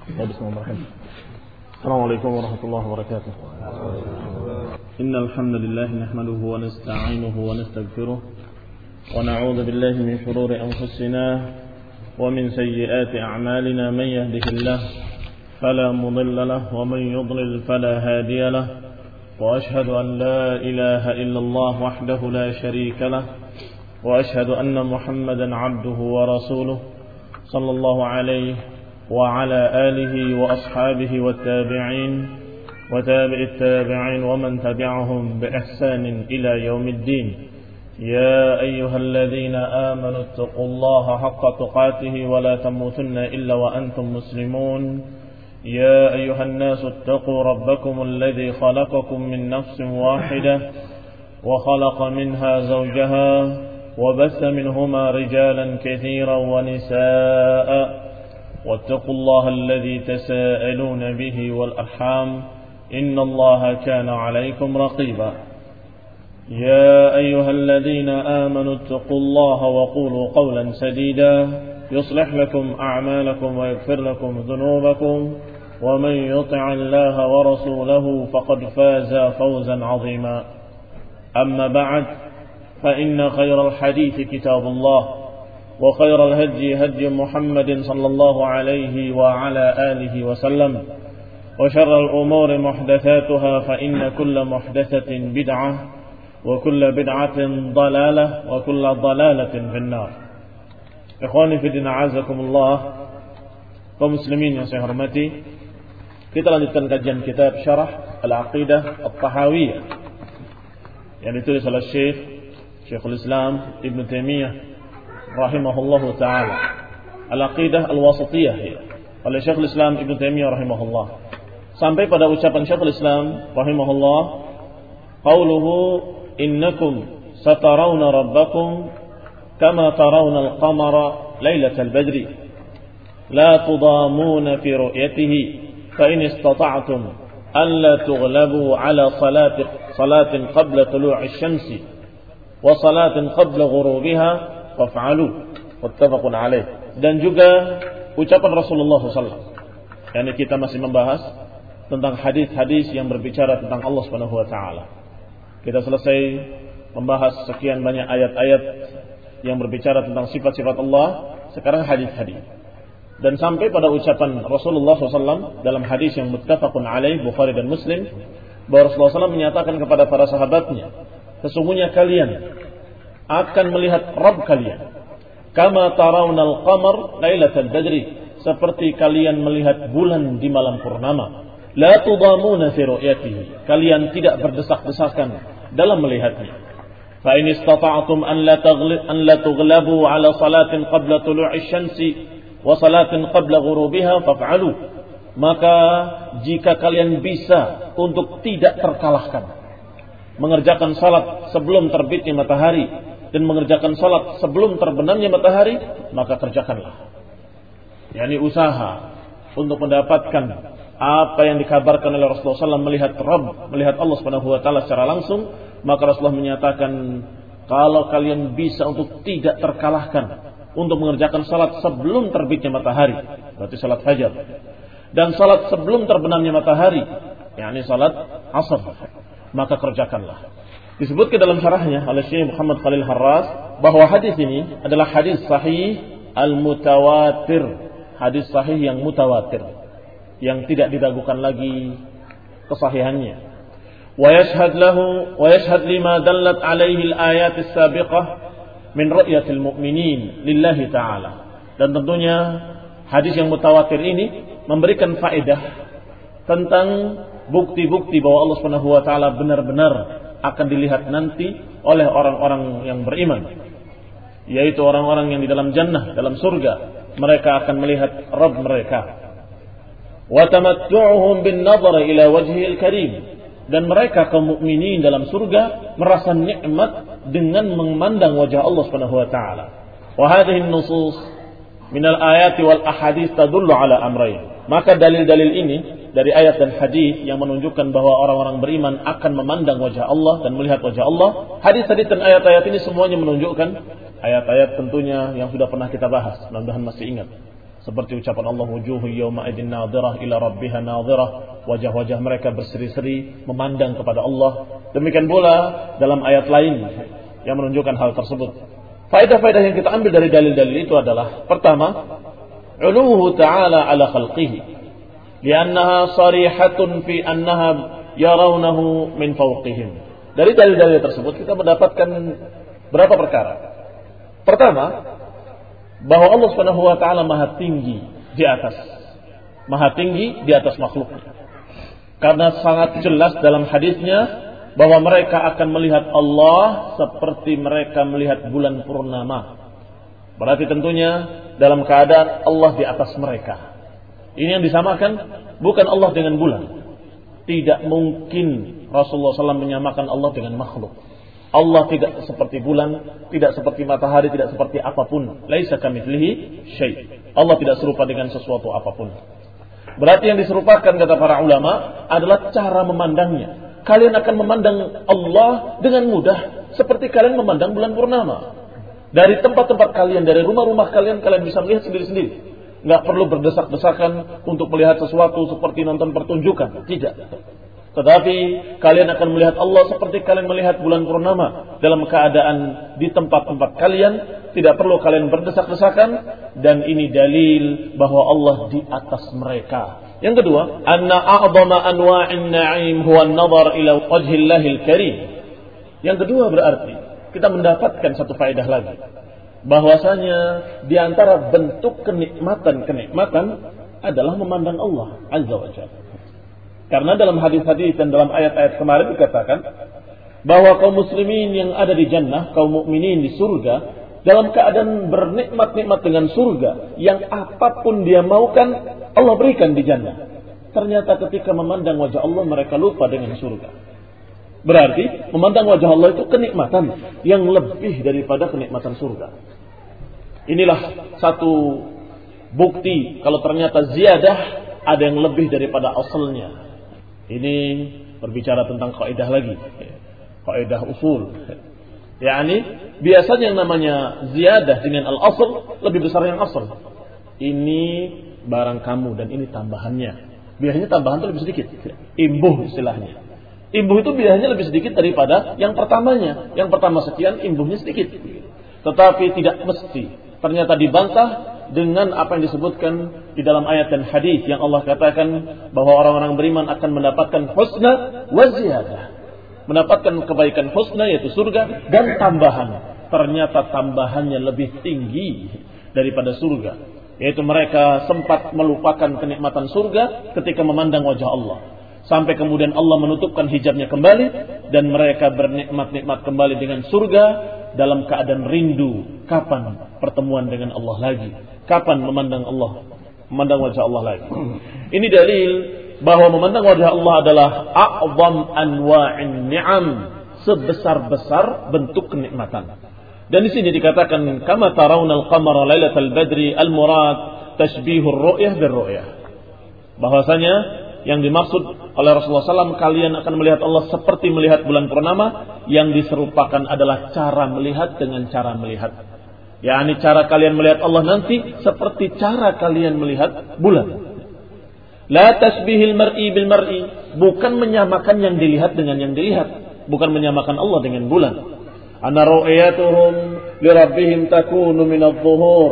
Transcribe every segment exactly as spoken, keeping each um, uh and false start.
Bismillahirrahmanirrahim. Assalamualaikum warahmatullahi wabarakatuh. Innal hamdalillah nahmaduhu wa nasta'inuhu wa nastaghfiruh wa na'udzu billahi min shururi anfusina wa min sayyiati a'malina man yahdihillahu fala mudilla lahu wa man yudlil fala hadiya lahu wa ashhadu an la ilaha illallah wahdahu la sharika lahu wa ashhadu anna Muhammadan 'abduhu wa rasuluh sallallahu alaihi وعلى آله وأصحابه والتابعين وتابع التابعين ومن تبعهم بإحسان إلى يوم الدين يا أيها الذين آمنوا اتقوا الله حق تقاته ولا تموتن إلا وأنتم مسلمون يا أيها الناس اتقوا ربكم الذي خلقكم من نفس واحدة وخلق منها زوجها وبث منهما رجالا كثيرا ونساء واتقوا الله الذي تساءلون به والأرحام إن الله كان عليكم رقيبا يا أيها الذين آمنوا اتقوا الله وقولوا قولا سديدا يصلح لكم أعمالكم ويغفر لكم ذنوبكم ومن يطع الله ورسوله فقد فاز فوزا عظيما أما بعد فإن خير الحديث كتاب الله وخير الهدي هدي محمد صلى الله عليه وعلى آله وسلم وشر الأمور محدثاتها فإن كل محدثة بدعة وكل بدعة ضلالة وكل ضلالة في النار. Ikhwani fi din a'azakumullah, kaum muslimin yang saya hormati, kita lanjutkan kajian kitab Syarah Al-Aqidah At-Tahawiyah yang ditulis oleh Syekh Syekhul Islam Ibn Taimiyah rahimahullahu ta'ala, Al-Aqidah Al-Wasatiyah oleh Syekhul Islam Ibn Taimiyah rahimahullah, sampai pada ucapan Syekhul Islam rahimahullah, qauluhu innakum satarawna rabbakum kama tarawna al-qamara laylatal badri la tudamuna fi ru'yatihi fa in istata'tum an la tughlabu ala salati salatin qabla tulu'i asy-syamsi wa salatin qabla ghurubiha faf'alu muttafaqun alaih. Dan juga ucapan Rasulullah sallallahu alaihi wasallam, yakni kita masih membahas tentang hadis-hadis yang berbicara tentang Allah Subhanahu wa taala. Kita selesai membahas sekian banyak ayat-ayat yang berbicara tentang sifat-sifat Allah, sekarang hadis-hadis. Dan sampai pada ucapan Rasulullah sallallahu alaihi wasallam dalam hadis yang muttafaqun alaih Bukhari dan Muslim, bahwa Rasulullah sallallahu alaihi wasallam menyatakan kepada para sahabatnya, sesungguhnya kalian akan melihat Rabb kalian kama tarawnal qamar lailatal badri, seperti kalian melihat bulan di malam purnama. La tudamuna fi ru'yatihi, kalian tidak berdesak-desakan dalam melihatnya. Fa in istata'tum an la taghlib an la tughlabu ala salatin qabla tulu'i syamsi wa salatin qabla ghurubiha faf'alu, maka jika kalian bisa untuk tidak terkalahkan mengerjakan salat sebelum terbitnya matahari dan mengerjakan salat sebelum terbenamnya matahari, maka kerjakanlah. Yani usaha untuk mendapatkan apa yang dikabarkan oleh Rasulullah sallallahu alaihi wasallam, melihat Rabb, melihat Allah Subhanahu wa taala secara langsung. Maka Rasulullah menyatakan, kalau kalian bisa untuk tidak terkalahkan untuk mengerjakan salat sebelum terbitnya matahari, berarti salat fajar, dan salat sebelum terbenamnya matahari, yakni salat asar, maka kerjakanlah. Disebutkan dalam syarahnya oleh Syekh Muhammad Khalil Harras bahwa hadis ini adalah hadis sahih al-mutawatir, hadis sahih yang mutawatir, yang tidak diragukan lagi kesahihannya. Wa yashhad lahu wa yashhad lima dallat alaihi al-ayat as-sabiqah min ru'yatil mu'minin lillahi ta'ala. Dan tentunya hadis yang mutawatir ini memberikan faedah tentang bukti-bukti bahwa Allah Subhanahu wa taala benar-benar akan dilihat nanti oleh orang-orang yang beriman, yaitu orang-orang yang di dalam jannah, dalam surga. Mereka akan melihat Rabb mereka. Wa tamattu'uhum bin nadhar ila wajhil karim, dan mereka kaum mukminin dalam surga merasa nikmat dengan memandang wajah Allah Subhanahu wa taala. Wa hadhihi an-nusus min al-ayati wal ahadits tadullu ala amrayn. Maka dalil-dalil ini dari ayat dan hadis yang menunjukkan bahwa orang-orang beriman akan memandang wajah Allah dan melihat wajah Allah. Hadis-hadis dan ayat-ayat ini semuanya menunjukkan ayat-ayat tentunya yang sudah pernah kita bahas, mudah-mudahan masih ingat. Seperti ucapan Allah, wujuhu yawma idin nadhirah ila rabbiha nadhirah, wajah-wajah mereka berseri-seri memandang kepada Allah. Demikian pula dalam ayat lain yang menunjukkan hal tersebut. Faedah-faedah yang kita ambil dari dalil-dalil itu adalah, pertama, uluhu ta'ala ala khalqihi, liannaha sarihatun fi annaha yarawnahu min fawqihim. Dari dalil-dalil tersebut kita mendapatkan berapa perkara. Pertama, bahwa Allah Subhanahu wa taala Maha tinggi di atas, Maha tinggi di atas makhluknya. Karena sangat jelas dalam hadisnya bahwa mereka akan melihat Allah seperti mereka melihat bulan purnama. Berarti tentunya dalam keadaan Allah di atas mereka. Ini yang disamakan bukan Allah dengan bulan. Tidak mungkin Rasulullah shallallahu alaihi wasallam menyamakan Allah dengan makhluk. Allah tidak seperti bulan, tidak seperti matahari, tidak seperti apapun. Laisa kamitslihi syai'. Allah tidak serupa dengan sesuatu apapun. Berarti yang diserupakan kata para ulama adalah cara memandangnya. Kalian akan memandang Allah dengan mudah seperti kalian memandang bulan purnama. Dari tempat-tempat kalian, dari rumah-rumah kalian, kalian bisa melihat sendiri-sendiri. Nggak perlu berdesak-desakan untuk melihat sesuatu seperti nonton pertunjukan. Tidak. Tetapi kalian akan melihat Allah seperti kalian melihat bulan purnama dalam keadaan di tempat-tempat kalian. Tidak perlu kalian berdesak-desakan. Dan ini dalil bahwa Allah di atas mereka. Yang kedua, anna a'zama anwa'in na'im huwa an-nazar ila wajhillahil karim. Yang kedua berarti kita mendapatkan satu faedah lagi. Bahwasanya di antara bentuk kenikmatan-kenikmatan adalah memandang Allah Azza wa Jalla. Karena dalam hadis-hadis dan dalam ayat-ayat kemarin dikatakan bahwa kaum muslimin yang ada di jannah, kaum mukminin di surga, dalam keadaan bernikmat-nikmat dengan surga, yang apapun dia maukan Allah berikan di jannah. Ternyata ketika memandang wajah Allah mereka lupa dengan surga. Berarti memandang wajah Allah itu kenikmatan yang lebih daripada kenikmatan surga. Inilah satu bukti kalau ternyata ziyadah ada yang lebih daripada asalnya. Ini berbicara tentang kaidah lagi, kaidah usul. Yani biasanya yang namanya ziyadah dengan al-asl lebih besar yang asal. Ini barang kamu dan ini tambahannya. Biasanya tambahan itu lebih sedikit. Imbuh istilahnya. Imbuh itu biasanya lebih sedikit daripada yang pertamanya. Yang pertama sekian, imbuhnya sedikit. Tetapi tidak mesti. Ternyata dibantah dengan apa yang disebutkan di dalam ayat dan hadis yang Allah katakan bahwa orang-orang beriman akan mendapatkan husna wa ziyadah. Mendapatkan kebaikan husna yaitu surga dan tambahan. Ternyata tambahannya lebih tinggi daripada surga. Yaitu mereka sempat melupakan kenikmatan surga ketika memandang wajah Allah. Sampai kemudian Allah menutupkan hijabnya kembali dan mereka bernikmat-nikmat kembali dengan surga dalam keadaan rindu. Kapan pertemuan dengan Allah lagi? Kapan memandang Allah, memandang wajah Allah lagi? Ini dalil bahwa memandang wajah Allah adalah a'zam anwa'in ni'am, sebesar-besar bentuk kenikmatan. Dan di sini dikatakan kama tarawnal qamara lailatal badri al-murad tashbihur ru'yah bir-ru'yah. Bahwasanya yang dimaksud oleh Rasulullah shallallahu alaihi wasallam kalian akan melihat Allah seperti melihat bulan purnama, yang diserupakan adalah cara melihat dengan cara melihat. yakni cara kalian melihat Allah nanti seperti cara kalian melihat bulan. La tasbihil mar'i bil mar'i, bukan menyamakan yang dilihat dengan yang dilihat, bukan menyamakan Allah dengan bulan. Ana ru'yatuhum li rabbihim takunu min adh-dhuhur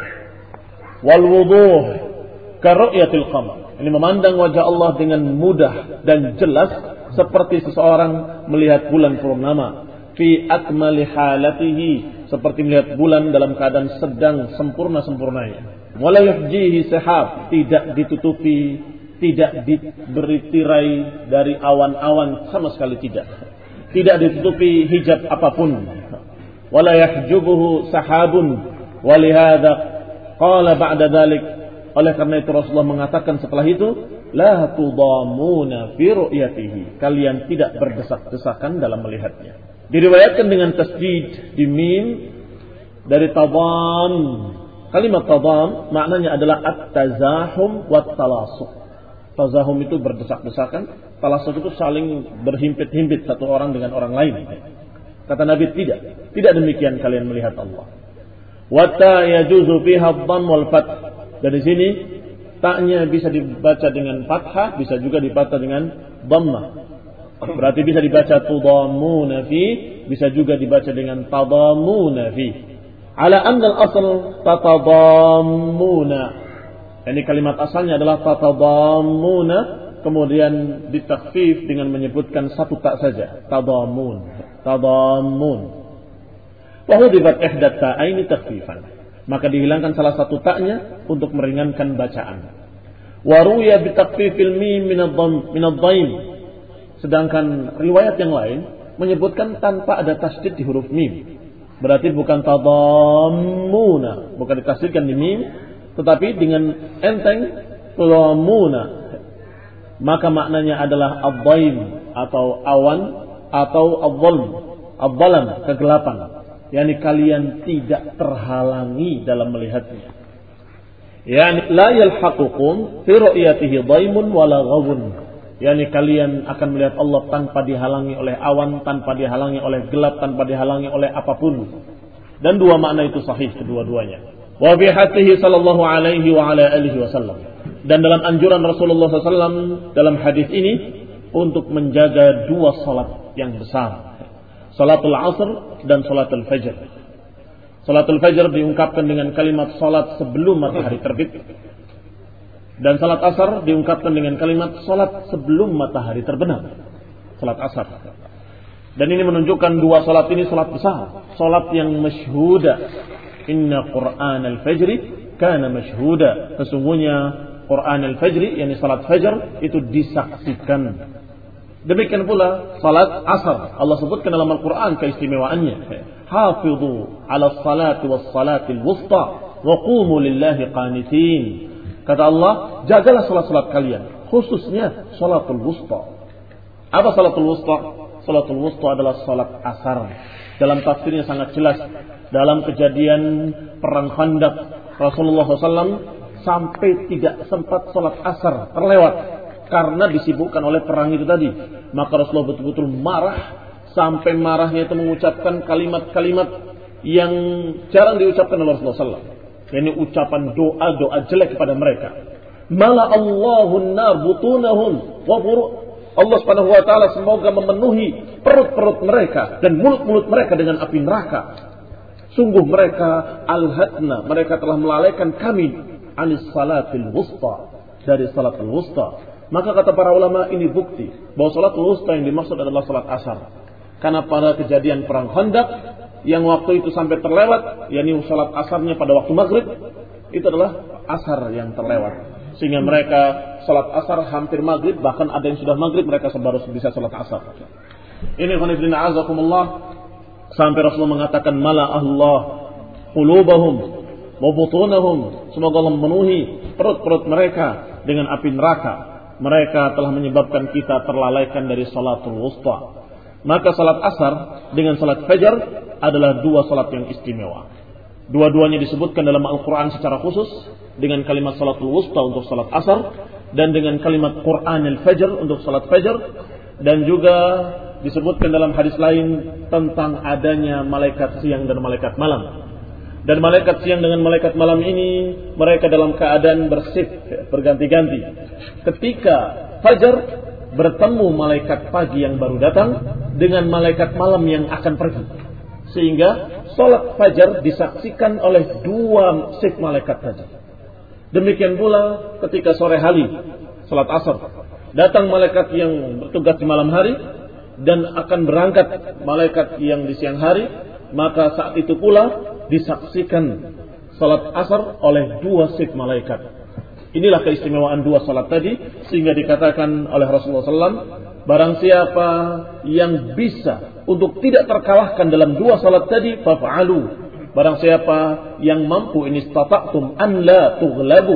wal wuduh ka ru'yatil qamar. Ini memandang wajah Allah dengan mudah dan jelas seperti seseorang melihat bulan purnama fi akmali halatihi, seperti melihat bulan dalam keadaan sedang sempurna-sempurnanya. Wala yuhjihi sahab, tidak ditutupi, tidak diberi tirai dari awan-awan, sama sekali tidak. Tidak ditutupi hijab apapun. Wala yahjubuhu sahabun, walihada qala ba'da dzalik. Oleh karena itu Rasulullah mengatakan setelah itu, la tudamuna fi ru'yatihi, kalian tidak berdesak-desakan dalam melihatnya. Diriwayatkan dengan tasdid di mim dari tadam. Kalimat tadam maknanya adalah at-tazahum wa talasuk. Tazahum itu berdesak-desakan, talasuk itu saling berhimpit-himpit satu orang dengan orang lain. Kata Nabi, tidak, tidak demikian kalian melihat Allah. Wa ta yajuzu fiha dhamm wal fath. Dari sini taknya bisa dibaca dengan fathah, bisa juga dibaca dengan dhammah. Berarti bisa dibaca tudammuna fi, bisa juga dibaca dengan tadammuna fi. Ala anna al-asl tatadammuna. Ini kalimat asalnya adalah tatadammuna, kemudian ditakhfif dengan menyebutkan satu tak saja, tadammun, tadammun. Wa hudifat ihdat ta'aini takhfifan. Maka dihilangkan salah satu taknya untuk meringankan bacaan. Wa ruya bi takhfifil mim min ad-dhamm min ad-dhaim. Sedangkan riwayat yang lain menyebutkan tanpa ada tasydid di huruf mim. Berarti bukan tadammuna, bukan ditasydidkan di mim, tetapi dengan enteng tadammuna. Maka maknanya adalah ad-dhaim atau awan atau ad-dhalm, ad-dhalam, kegelapan. Yani kalian tidak terhalangi dalam melihatnya. Yani la yalhaqukum fi ru'yatihi dhaimun wala ghawun. Yani kalian akan melihat Allah tanpa dihalangi oleh awan, tanpa dihalangi oleh gelap, tanpa dihalangi oleh apapun. Dan dua makna itu sahih kedua-duanya. Wa bi hatihi sallallahu alaihi wa ala alihi wasallam. Dan dalam anjuran Rasulullah sallallahu alaihi wasallam dalam hadis ini untuk menjaga dua salat yang besar. Salatul Asr dan Salatul Fajr. Salatul Fajr diungkapkan dengan kalimat salat sebelum matahari terbit. Dan salat Asar diungkapkan dengan kalimat salat sebelum matahari terbenam. Salat Asar. Dan ini menunjukkan dua salat ini salat besar. Salat yang masyhuda. Inna Qur'an al-Fajri kana masyhuda. Sesungguhnya Qur'an al-Fajri, yakni salat Fajr, itu disaksikan. Demikian pula salat Asar. Allah sebutkan dalam Al-Quran keistimewaannya. Hafidhu ala salati was salatil wusta wa qumu lillahi qanitin. Kata Allah, jagalah salat-salat kalian, khususnya salatul wusta. Apa salatul wusta? Salatul wusta adalah salat asar. Dalam tafsirnya sangat jelas. Dalam kejadian perang Khandaq, Rasulullah shallallahu alaihi wasallam sampai tidak sempat salat asar, terlewat karena disibukkan oleh perang itu tadi. Maka Rasulullah betul-betul marah, sampai marahnya itu mengucapkan kalimat-kalimat yang jarang diucapkan oleh Rasulullah shallallahu alaihi wasallam. Ini ucapan doa-doa jelek kepada mereka. Mala Allahun nar butunahum wa furu'. Allah Subhanahu wa taala semoga memenuhi perut-perut mereka dan mulut-mulut mereka dengan api neraka. Sungguh mereka alhatna, mereka telah melalaikan kami anis salatil wusta, dari salatul wusta. Maka kata para ulama ini bukti bahwa salatul wusta yang dimaksud adalah salat asar. Karena pada kejadian perang Khandaq yang waktu itu sampai terlewat, yakni salat asarnya pada waktu maghrib, itu adalah asar yang terlewat. Sehingga mereka salat asar hampir maghrib, bahkan ada yang sudah maghrib mereka baru bisa salat asar. Ini khonifidina azakumullah, sampai Rasulullah mengatakan mala Allah qulubahum wa butunahum, semoga Allah memenuhi perut-perut mereka dengan api neraka. Mereka telah menyebabkan kita terlalaikan dari salatul wusta. Maka salat asar dengan salat fajar adalah dua salat yang istimewa. Dua-duanya disebutkan dalam Al-Quran secara khusus dengan kalimat salatul wusta untuk salat asar dan dengan kalimat Quran al-fajr untuk salat fajar, dan juga disebutkan dalam hadis lain tentang adanya malaikat siang dan malaikat malam. Dan malaikat siang dengan malaikat malam ini mereka dalam keadaan bersif berganti-ganti. Ketika fajar bertemu malaikat pagi yang baru datang dengan malaikat malam yang akan pergi. Sehingga salat fajar disaksikan oleh dua shift malaikat tadi. Demikian pula ketika sore hari salat asar, datang malaikat yang bertugas di malam hari dan akan berangkat malaikat yang di siang hari, maka saat itu pula disaksikan salat asar oleh dua shift malaikat. Inilah keistimewaan dua salat tadi, sehingga dikatakan oleh Rasulullah shallallahu alaihi wasallam, barang siapa yang bisa untuk tidak terkalahkan dalam dua salat tadi, faf'alu. Barang siapa yang mampu, in istata'tum an la tughlabu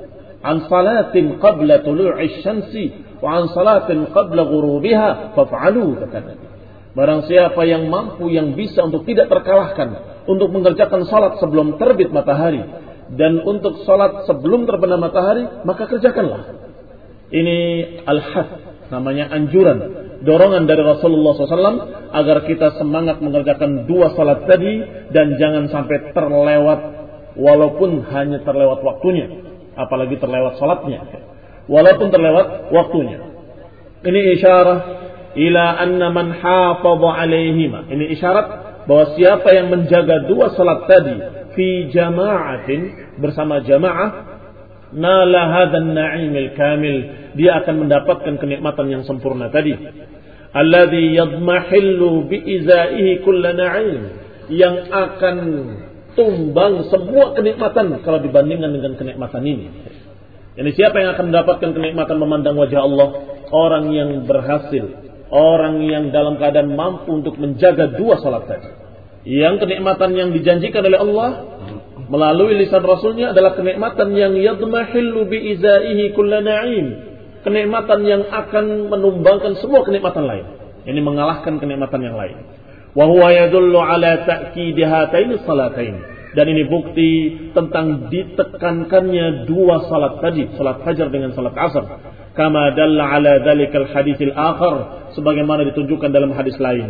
an salatin qabla tulu'i syamsi wa an salatin qabla ghurubiha, faf'alu, kata Nabi. Barang siapa yang mampu, yang bisa untuk tidak terkalahkan, untuk mengerjakan salat sebelum terbit matahari dan untuk salat sebelum terbenam matahari, maka kerjakanlah. Ini al-hath, namanya anjuran, dorongan dari Rasulullah shallallahu alaihi wasallam agar kita semangat mengerjakan dua salat tadi dan jangan sampai terlewat, walaupun hanya terlewat waktunya. apalagi terlewat salatnya, walaupun terlewat waktunya. Ini isyarat ila anna man hafadha alaihima. Ini isyarat bahwa siapa yang menjaga dua salat tadi fi jama'atin, bersama jamaah, nala hadzal na'imil kamil, dia akan mendapatkan kenikmatan yang sempurna tadi. Alladzi yadmahillu bi izaihi kull na'im, yang akan tumbang semua kenikmatan kalau dibandingkan dengan kenikmatan ini. Ini siapa yang akan mendapatkan kenikmatan memandang wajah Allah? Orang yang berhasil, orang yang dalam keadaan mampu untuk menjaga dua salat tadi. Yang kenikmatan yang dijanjikan oleh Allah melalui lisan Rasulnya adalah kenikmatan yang yadmahillu bi izaihi kull na'im, kenikmatan yang akan menumbangkan semua kenikmatan lain. Ini mengalahkan kenikmatan yang lain. Wa huwa yadullu ala ta'kid hataini salatain, dan ini bukti tentang ditekankannya dua salat tadi, salat fajar dengan salat asar. Kama dalla ala dzalikal haditsil akhar, sebagaimana ditunjukkan dalam hadis lain.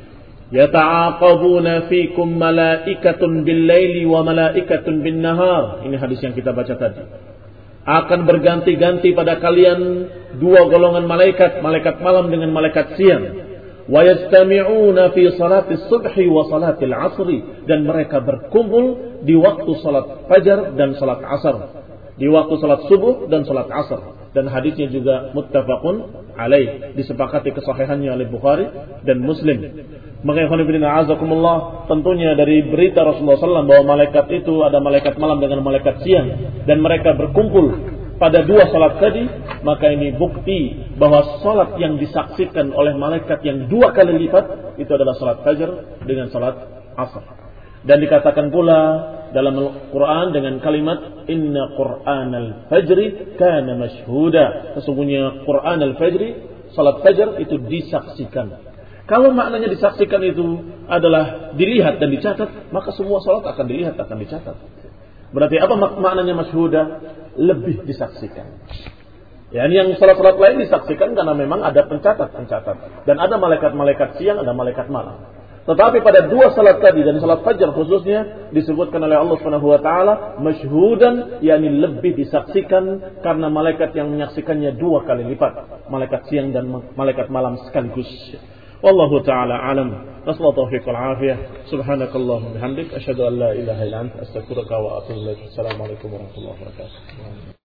Yata'aqabuna fikum malaikatun bil-laili wa malaikatun bin-nahar. Ini hadis yang kita baca tadi. Akan berganti-ganti pada kalian dua golongan malaikat, malaikat malam dengan malaikat siang. Wa yastami'una fi salatis subhi wa salatil asri, dan mereka berkumpul di waktu salat fajar dan salat asar, di waktu salat subuh dan salat asar. Dan hadisnya juga muttafaqun alaih, disepakati kesahihannya oleh Bukhari dan Muslim. Maka ikhwan fillah azakumullah, tentunya dari berita Rasulullah sallallahu alaihi wasallam bahwa malaikat itu ada malaikat malam dengan malaikat siang, dan mereka berkumpul pada dua salat tadi, maka ini bukti bahwa salat yang disaksikan oleh malaikat yang dua kali lipat itu adalah salat fajar dengan salat asar. Dan dikatakan pula dalam Al-Quran dengan kalimat inna Qur'anal fajri kana mashhuda, sesungguhnya Qur'an al-fajri, salat fajar itu disaksikan. Kalau maknanya disaksikan itu adalah dilihat dan dicatat, maka semua salat akan dilihat, akan dicatat. Berarti apa maknanya mashhuda? Lebih disaksikan. Ya, ini yang salat-salat lain disaksikan karena memang ada pencatat-pencatat, dan ada malaikat-malaikat siang, ada malaikat malam. Tetapi pada dua salat tadi dan salat fajar khususnya disebutkan oleh Allah Subhanahu wa taala masyhudan, yakni lebih disaksikan karena malaikat yang menyaksikannya dua kali lipat, malaikat siang dan malaikat malam sekaligus. Wallahu taala alam. Nasallahu taufiq wal afiyah. Subhanakallahumma bihamdik asyhadu an la ilaha illa anta astaghfiruka wa atubu ilaik. Assalamualaikum warahmatullahi wabarakatuh.